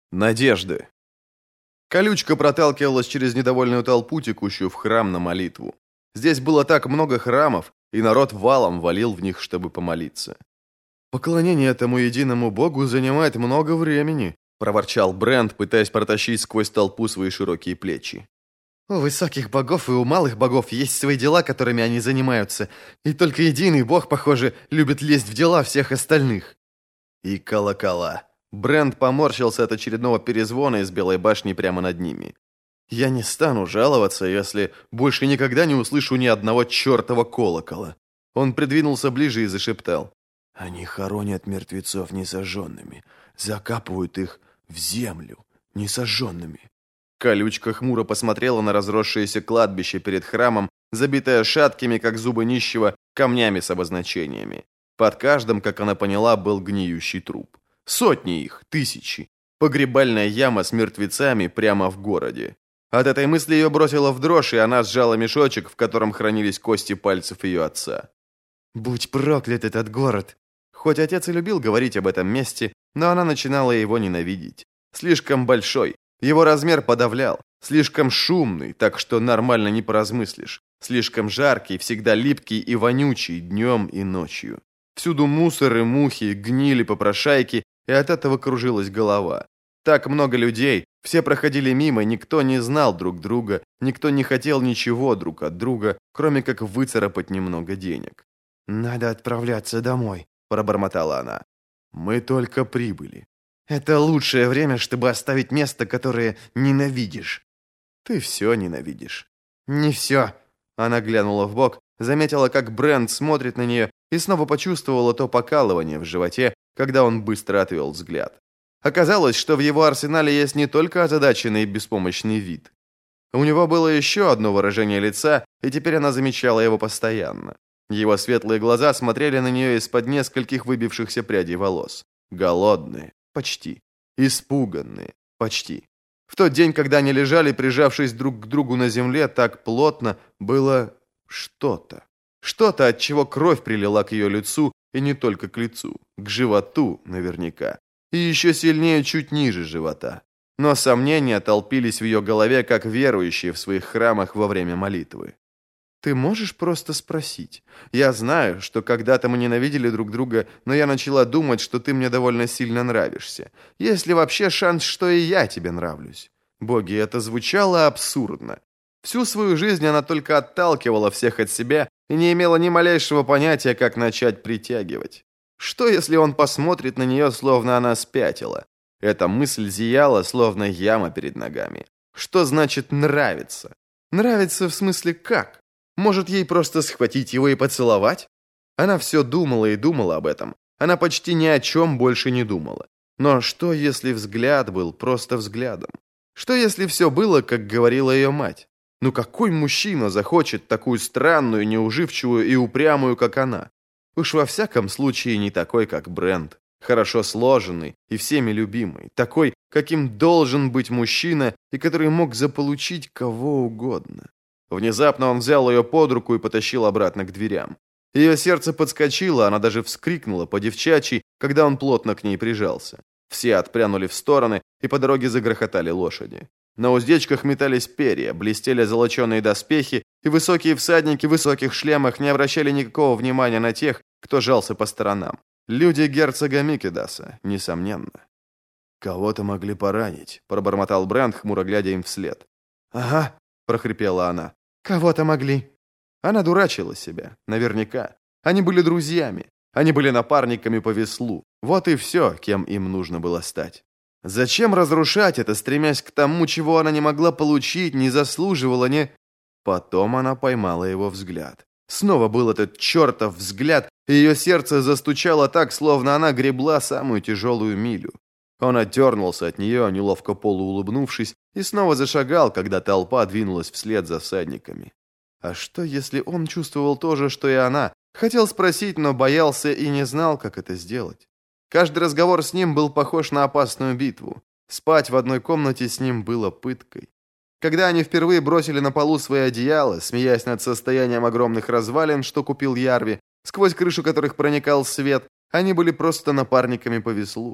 Надежды. Колючка проталкивалась через недовольную толпу, текущую в храм на молитву. Здесь было так много храмов, и народ валом валил в них, чтобы помолиться. «Поклонение этому единому богу занимает много времени», проворчал Брент, пытаясь протащить сквозь толпу свои широкие плечи. «У высоких богов и у малых богов есть свои дела, которыми они занимаются, и только единый бог, похоже, любит лезть в дела всех остальных». И колокола. Брент поморщился от очередного перезвона из Белой башни прямо над ними. «Я не стану жаловаться, если больше никогда не услышу ни одного чертова колокола». Он придвинулся ближе и зашептал. «Они хоронят мертвецов несожженными, закапывают их в землю несожженными». Колючка хмуро посмотрела на разросшееся кладбище перед храмом, забитое шаткими, как зубы нищего, камнями с обозначениями. Под каждым, как она поняла, был гниющий труп. Сотни их, тысячи. Погребальная яма с мертвецами прямо в городе. От этой мысли ее бросило в дрожь, и она сжала мешочек, в котором хранились кости пальцев ее отца. «Будь проклят этот город!» Хоть отец и любил говорить об этом месте, но она начинала его ненавидеть. Слишком большой, его размер подавлял. Слишком шумный, так что нормально не поразмыслишь. Слишком жаркий, всегда липкий и вонючий днем и ночью. Всюду мусор и мухи, гнили попрошайки, и от этого кружилась голова. Так много людей, все проходили мимо, никто не знал друг друга, никто не хотел ничего друг от друга, кроме как выцарапать немного денег. «Надо отправляться домой», – пробормотала она. «Мы только прибыли. Это лучшее время, чтобы оставить место, которое ненавидишь». «Ты все ненавидишь». «Не все». Она глянула вбок, заметила, как Брент смотрит на нее, и снова почувствовала то покалывание в животе, когда он быстро отвел взгляд. Оказалось, что в его арсенале есть не только озадаченный и беспомощный вид. У него было еще одно выражение лица, и теперь она замечала его постоянно. Его светлые глаза смотрели на нее из-под нескольких выбившихся прядей волос. Голодные, почти. Испуганные, почти. В тот день, когда они лежали, прижавшись друг к другу на земле, так плотно, было что-то. Что-то, от чего кровь прилила к ее лицу, и не только к лицу, к животу наверняка. И еще сильнее чуть ниже живота. Но сомнения толпились в ее голове, как верующие в своих храмах во время молитвы. «Ты можешь просто спросить? Я знаю, что когда-то мы ненавидели друг друга, но я начала думать, что ты мне довольно сильно нравишься. Есть ли вообще шанс, что и я тебе нравлюсь?» Боги, это звучало абсурдно. Всю свою жизнь она только отталкивала всех от себя и не имела ни малейшего понятия, как начать притягивать. Что, если он посмотрит на нее, словно она спятила? Эта мысль зияла, словно яма перед ногами. Что значит «нравится»? Нравится в смысле как? Может, ей просто схватить его и поцеловать? Она все думала и думала об этом. Она почти ни о чем больше не думала. Но что, если взгляд был просто взглядом? Что, если все было, как говорила ее мать? Ну какой мужчина захочет такую странную, неуживчивую и упрямую, как она? Уж во всяком случае не такой, как Брент. Хорошо сложенный и всеми любимый. Такой, каким должен быть мужчина, и который мог заполучить кого угодно. Внезапно он взял ее под руку и потащил обратно к дверям. Ее сердце подскочило, она даже вскрикнула по-девчачьи, когда он плотно к ней прижался. Все отпрянули в стороны, и по дороге загрохотали лошади. На уздечках метались перья, блестели золоченые доспехи, и высокие всадники в высоких шлемах не обращали никакого внимания на тех, кто жался по сторонам. Люди герцога Микедаса, несомненно. «Кого-то могли поранить», — пробормотал Брент, хмуро глядя им вслед. «Ага», — прохрипела она. «Кого-то могли». Она дурачила себя, наверняка. Они были друзьями. Они были напарниками по веслу. Вот и все, кем им нужно было стать. Зачем разрушать это, стремясь к тому, чего она не могла получить, не заслуживала, не... Потом она поймала его взгляд. Снова был этот чертов взгляд, и ее сердце застучало так, словно она гребла самую тяжелую милю. Он отдернулся от нее, неловко полуулыбнувшись, и снова зашагал, когда толпа двинулась вслед за всадниками. А что, если он чувствовал то же, что и она? Хотел спросить, но боялся и не знал, как это сделать. Каждый разговор с ним был похож на опасную битву. Спать в одной комнате с ним было пыткой. Когда они впервые бросили на полу свои одеяла, смеясь над состоянием огромных развалин, что купил Ярви, сквозь крышу которых проникал свет, они были просто напарниками по веслу.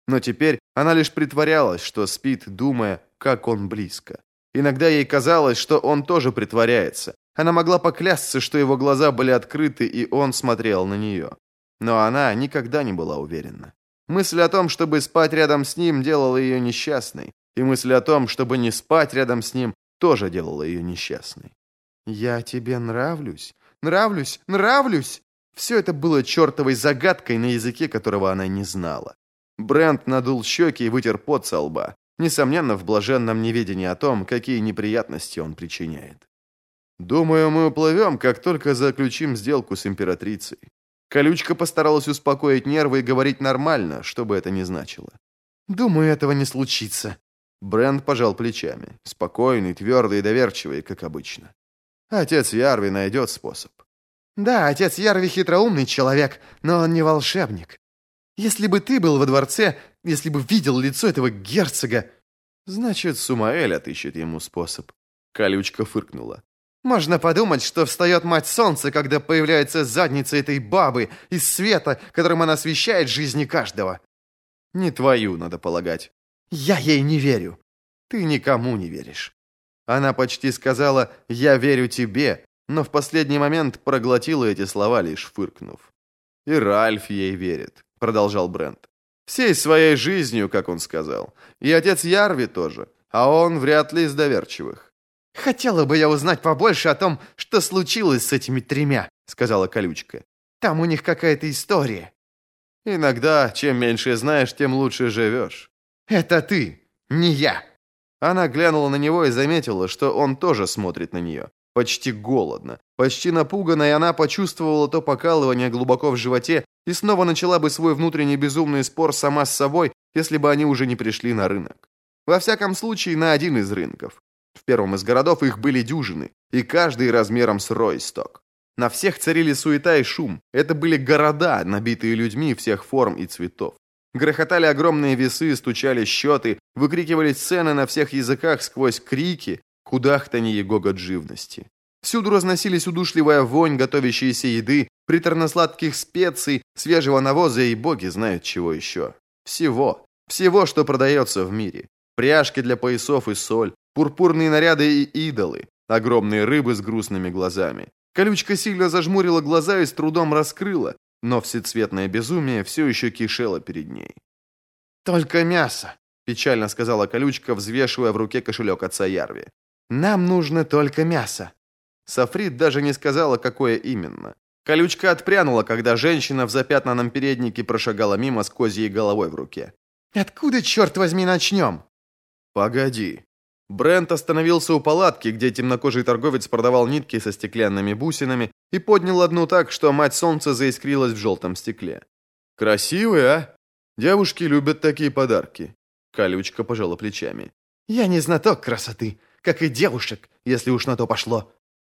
Но теперь она лишь притворялась, что спит, думая, как он близко. Иногда ей казалось, что он тоже притворяется. Она могла поклясться, что его глаза были открыты, и он смотрел на нее. Но она никогда не была уверена. Мысль о том, чтобы спать рядом с ним, делала ее несчастной. И мысль о том, чтобы не спать рядом с ним, тоже делала ее несчастной. «Я тебе нравлюсь? Нравлюсь? Нравлюсь?» Все это было чертовой загадкой на языке, которого она не знала. Брент надул щеки и вытер пот со лба, несомненно, в блаженном неведении о том, какие неприятности он причиняет. «Думаю, мы уплывем, как только заключим сделку с императрицей». Колючка постаралась успокоить нервы и говорить нормально, что бы это ни значило. «Думаю, этого не случится». Брент пожал плечами, спокойный, твердый и доверчивый, как обычно. «Отец Ярви найдет способ». «Да, отец Ярви хитроумный человек, но он не волшебник. Если бы ты был во дворце, если бы видел лицо этого герцога...» «Значит, Сумаэль отыщет ему способ». Колючка фыркнула. «Можно подумать, что встает мать солнца, когда появляется задница этой бабы из света, которым она освещает жизни каждого». «Не твою, надо полагать». «Я ей не верю». «Ты никому не веришь». Она почти сказала «я верю тебе», но в последний момент проглотила эти слова, лишь фыркнув. «И Ральф ей верит», — продолжал Брент. «Всей своей жизнью, как он сказал. И отец Ярви тоже, а он вряд ли из доверчивых». «Хотела бы я узнать побольше о том, что случилось с этими тремя», — сказала Колючка. «Там у них какая-то история». «Иногда, чем меньше знаешь, тем лучше живешь». «Это ты, не я». Она глянула на него и заметила, что он тоже смотрит на нее. Почти голодно, почти напуганно, и она почувствовала то покалывание глубоко в животе и снова начала бы свой внутренний безумный спор сама с собой, если бы они уже не пришли на рынок. Во всяком случае, на один из рынков. В первом из городов их были дюжины, и каждый размером с Ройсток. На всех царили суета и шум. Это были города, набитые людьми всех форм и цветов. Грохотали огромные весы, стучали счеты, выкрикивались цены на всех языках сквозь крики, кудахтанье и гогот живности. Всюду разносились удушливая вонь готовящейся еды, приторно-сладких специй, свежего навоза и боги знают чего еще. Всего, что продается в мире. Пряжки для поясов и соль, пурпурные наряды и идолы, огромные рыбы с грустными глазами. Колючка сильно зажмурила глаза и с трудом раскрыла, но всецветное безумие все еще кишело перед ней. «Только мясо», – печально сказала Колючка, взвешивая в руке кошелек отца Ярви. «Нам нужно только мясо». Сафрид даже не сказала, какое именно. Колючка отпрянула, когда женщина в запятнанном переднике прошагала мимо с козьей головой в руке. «Откуда, черт возьми, начнем?» «Погоди». Брент остановился у палатки, где темнокожий торговец продавал нитки со стеклянными бусинами, и поднял одну так, что мать солнца заискрилась в желтом стекле. «Красивый, а? Девушки любят такие подарки». Колючка пожала плечами. «Я не знаток красоты, как и девушек, если уж на то пошло».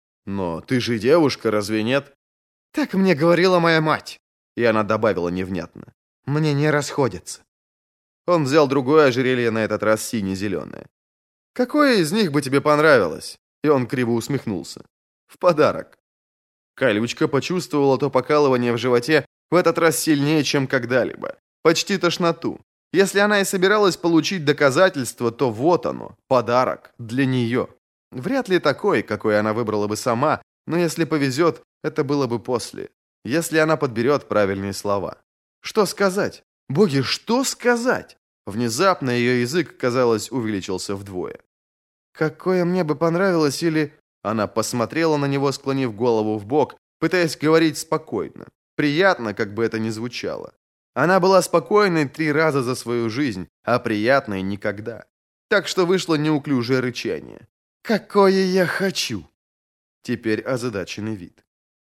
«Но ты же девушка, разве нет?» «Так мне говорила моя мать». И она добавила невнятно. «Мне не расходятся». Он взял другое ожерелье, на этот раз сине-зеленое. «Какое из них бы тебе понравилось?» И он криво усмехнулся. «В подарок». Колючка почувствовала то покалывание в животе в этот раз сильнее, чем когда-либо. Почти тошноту. Если она и собиралась получить доказательство, то вот оно, подарок для нее. Вряд ли такой, какой она выбрала бы сама, но если повезет, это было бы после. Если она подберет правильные слова. Что сказать? Боги, что сказать? Внезапно ее язык, казалось, увеличился вдвое. «Какое мне бы понравилось или...» Она посмотрела на него, склонив голову вбок, пытаясь говорить спокойно. Приятно, как бы это ни звучало. Она была спокойной 3 раза за свою жизнь, а приятной никогда. Так что вышло неуклюжее рычание. «Какое я хочу!» Теперь озадаченный вид.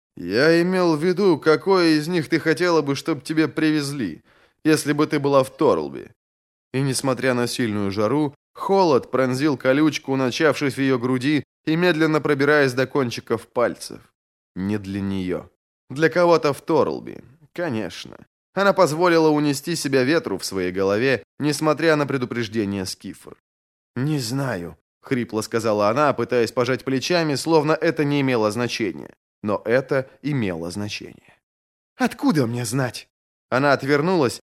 «Я имел в виду, какое из них ты хотела бы, чтобы тебе привезли, если бы ты была в Торлби». И, несмотря на сильную жару, холод пронзил колючку, начавшись в ее груди и медленно пробираясь до кончиков пальцев. Не для нее. Для кого-то в Торлби. Конечно. Она позволила унести себя ветру в своей голове, несмотря на предупреждение Скифр. «Не знаю», — хрипло сказала она, пытаясь пожать плечами, словно это не имело значения. Но это имело значение. «Откуда мне знать?» Она отвернулась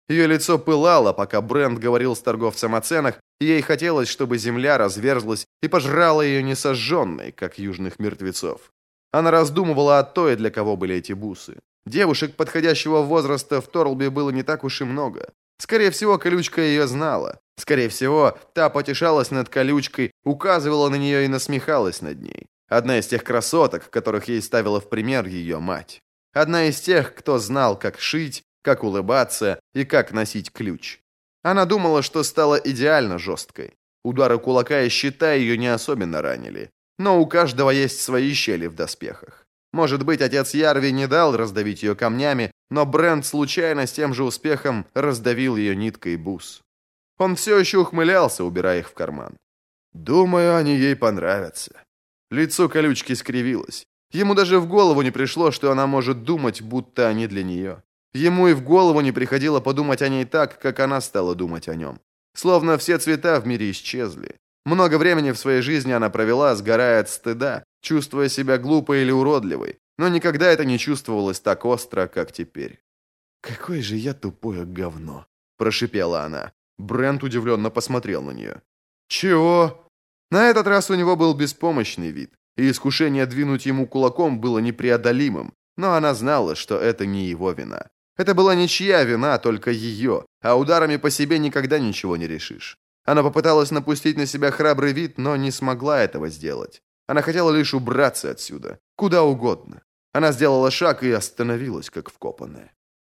Ее лицо пылало, пока Брент говорил с торговцем о ценах, и ей хотелось, чтобы земля разверзлась и пожрала ее несожженной, как южных мертвецов. Она раздумывала о той, для кого были эти бусы. Девушек подходящего возраста в Торлби было не так уж и много. Скорее всего, колючка ее знала. Скорее всего, та потешалась над колючкой, указывала на нее и насмехалась над ней. Одна из тех красоток, которых ей ставила в пример ее мать. Одна из тех, кто знал, как шить, как улыбаться и как носить ключ. Она думала, что стала идеально жесткой. Удары кулака и щита ее не особенно ранили. Но у каждого есть свои щели в доспехах. Может быть, отец Ярви не дал раздавить ее камнями, но Брент случайно с тем же успехом раздавил ее ниткой бус. Он все еще ухмылялся, убирая их в карман. «Думаю, они ей понравятся». Лицо колючки скривилось. Ему даже в голову не пришло, что она может думать, будто они для нее. Ему и в голову не приходило подумать о ней так, как она стала думать о нем. Словно все цвета в мире исчезли. Много времени в своей жизни она провела, сгорая от стыда, чувствуя себя глупой или уродливой, но никогда это не чувствовалось так остро, как теперь. «Какое же я тупое говно!» – прошипела она. Брент удивленно посмотрел на нее. «Чего?» На этот раз у него был беспомощный вид, и искушение двинуть ему кулаком было непреодолимым, но она знала, что это не его вина. Это была ничья вина, только ее, а ударами по себе никогда ничего не решишь. Она попыталась напустить на себя храбрый вид, но не смогла этого сделать. Она хотела лишь убраться отсюда, куда угодно. Она сделала шаг и остановилась, как вкопанная.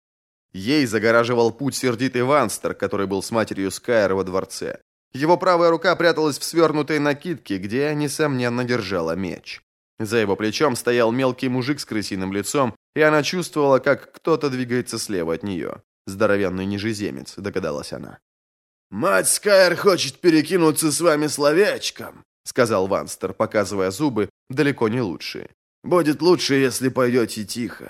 Ей загораживал путь сердитый Ванстер, который был с матерью Скайр во дворце. Его правая рука пряталась в свернутой накидке, где, несомненно, держала меч. За его плечом стоял мелкий мужик с крысиным лицом, и она чувствовала, как кто-то двигается слева от нее. Здоровенный нижеземец, догадалась она. «Мать Скайр хочет перекинуться с вами словечком», сказал Ванстер, показывая зубы, далеко не лучшие. «Будет лучше, если пойдете тихо».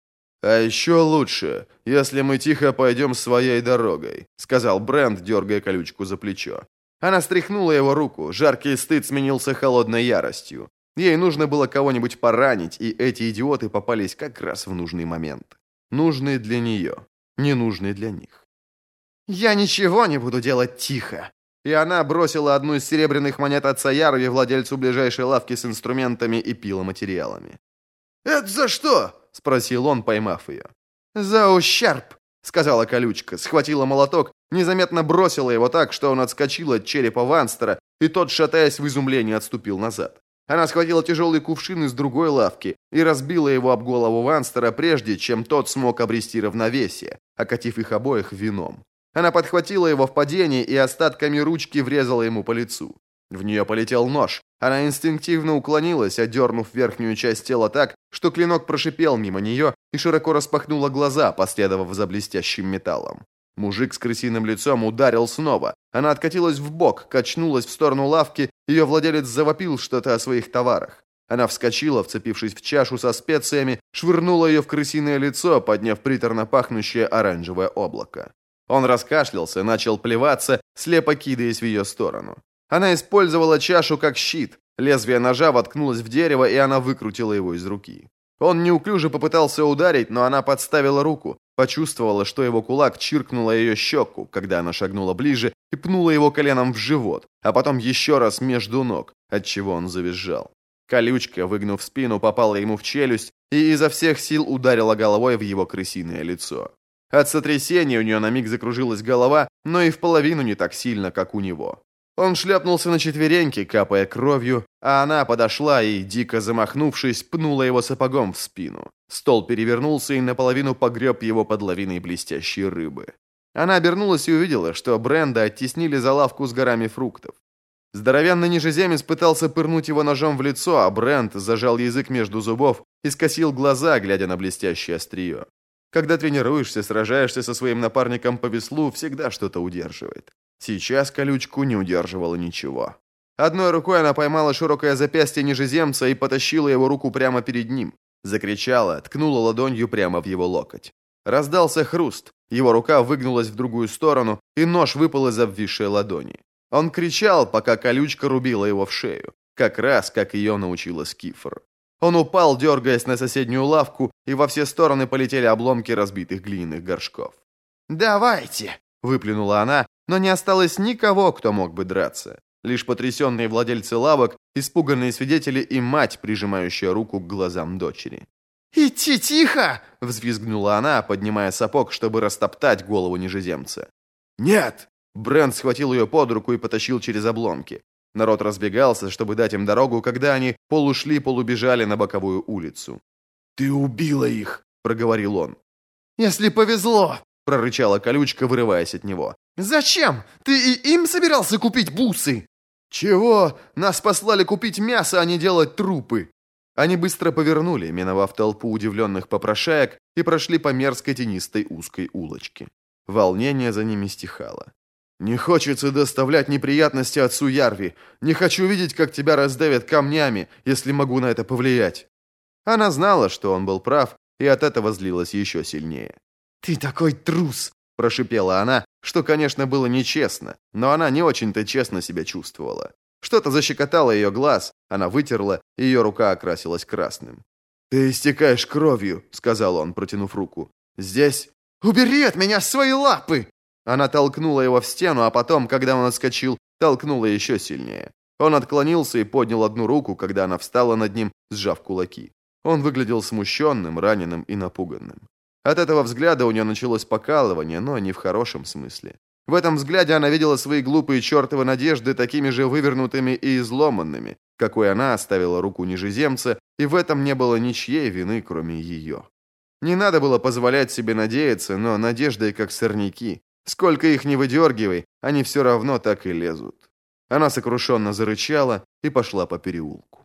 «А еще лучше, если мы тихо пойдем своей дорогой», сказал Брент, дергая колючку за плечо. Она стряхнула его руку, жаркий стыд сменился холодной яростью. Ей нужно было кого-нибудь поранить, и эти идиоты попались как раз в нужный момент. Нужный для нее, не нужный для них. «Я ничего не буду делать тихо!» И она бросила одну из серебряных монет отца Ярви владельцу ближайшей лавки с инструментами и пиломатериалами. «Это за что?» – спросил он, поймав ее. «За ущерб!» – сказала колючка, схватила молоток, незаметно бросила его так, что он отскочил от черепа Ванстера, и тот, шатаясь в изумлении, отступил назад. Она схватила тяжелый кувшин из другой лавки и разбила его об голову Ванстера, прежде чем тот смог обрести равновесие, окатив их обоих вином. Она подхватила его в падении и остатками ручки врезала ему по лицу. В нее полетел нож. Она инстинктивно уклонилась, отдернув верхнюю часть тела так, что клинок прошипел мимо нее и широко распахнула глаза, последовав за блестящим металлом. Мужик с крысиным лицом ударил снова. Она откатилась вбок, качнулась в сторону лавки, ее владелец завопил что-то о своих товарах. Она вскочила, вцепившись в чашу со специями, швырнула ее в крысиное лицо, подняв приторно пахнущее оранжевое облако. Он раскашлялся, начал плеваться, слепо кидаясь в ее сторону. Она использовала чашу как щит. Лезвие ножа воткнулось в дерево, и она выкрутила его из руки. Он неуклюже попытался ударить, но она подставила руку, почувствовала, что его кулак чиркнула ее щеку, когда она шагнула ближе и пнула его коленом в живот, а потом еще раз между ног, отчего он завизжал. Колючка, выгнув спину, попала ему в челюсть и изо всех сил ударила головой в его крысиное лицо. От сотрясения у нее на миг закружилась голова, но и в половину не так сильно, как у него. Он шляпнулся на четвереньки, капая кровью, а она подошла и, дико замахнувшись, пнула его сапогом в спину. Стол перевернулся и наполовину погреб его под лавиной блестящей рыбы. Она обернулась и увидела, что Бренда оттеснили за лавку с горами фруктов. Здоровенный нижеземец пытался пырнуть его ножом в лицо, а Брент зажал язык между зубов и скосил глаза, глядя на блестящее острие. Когда тренируешься, сражаешься со своим напарником по веслу, всегда что-то удерживает. Сейчас колючку не удерживало ничего. Одной рукой она поймала широкое запястье нижеземца и потащила его руку прямо перед ним. Закричала, ткнула ладонью прямо в его локоть. Раздался хруст, его рука выгнулась в другую сторону, и нож выпал из обвисшей ладони. Он кричал, пока колючка рубила его в шею, как раз как ее научила Скифр. Он упал, дергаясь на соседнюю лавку, и во все стороны полетели обломки разбитых глиняных горшков. «Давайте!» – выплюнула она, но не осталось никого, кто мог бы драться. Лишь потрясенные владельцы лавок, испуганные свидетели и мать, прижимающая руку к глазам дочери. «Идти тихо!» – взвизгнула она, поднимая сапог, чтобы растоптать голову нижеземца. «Нет!» – Брент схватил ее под руку и потащил через обломки. Народ разбегался, чтобы дать им дорогу, когда они полубежали на боковую улицу. «Ты убила их!» – проговорил он. «Если повезло!» – прорычала колючка, вырываясь от него. «Зачем? Ты и им собирался купить бусы?» «Чего? Нас послали купить мясо, а не делать трупы!» Они быстро повернули, миновав толпу удивленных попрошаек, и прошли по мерзкой тенистой узкой улочке. Волнение за ними стихало. «Не хочется доставлять неприятности отцу Ярви. Не хочу видеть, как тебя раздавят камнями, если могу на это повлиять». Она знала, что он был прав, и от этого злилась еще сильнее. «Ты такой трус!» – прошипела она, что, конечно, было нечестно, но она не очень-то честно себя чувствовала. Что-то защекотало ее глаз, она вытерла, и ее рука окрасилась красным. «Ты истекаешь кровью», — сказал он, протянув руку. «Здесь...» «Убери от меня свои лапы!» Она толкнула его в стену, а потом, когда он отскочил, толкнула еще сильнее. Он отклонился и поднял одну руку, когда она встала над ним, сжав кулаки. Он выглядел смущенным, раненым и напуганным. От этого взгляда у нее началось покалывание, но не в хорошем смысле. В этом взгляде она видела свои глупые чертовы надежды такими же вывернутыми и изломанными, какой она оставила руку нижеземца, и в этом не было ничьей вины, кроме ее. Не надо было позволять себе надеяться, но надежды как сорняки. Сколько их ни выдергивай, они все равно так и лезут. Она сокрушенно зарычала и пошла по переулку.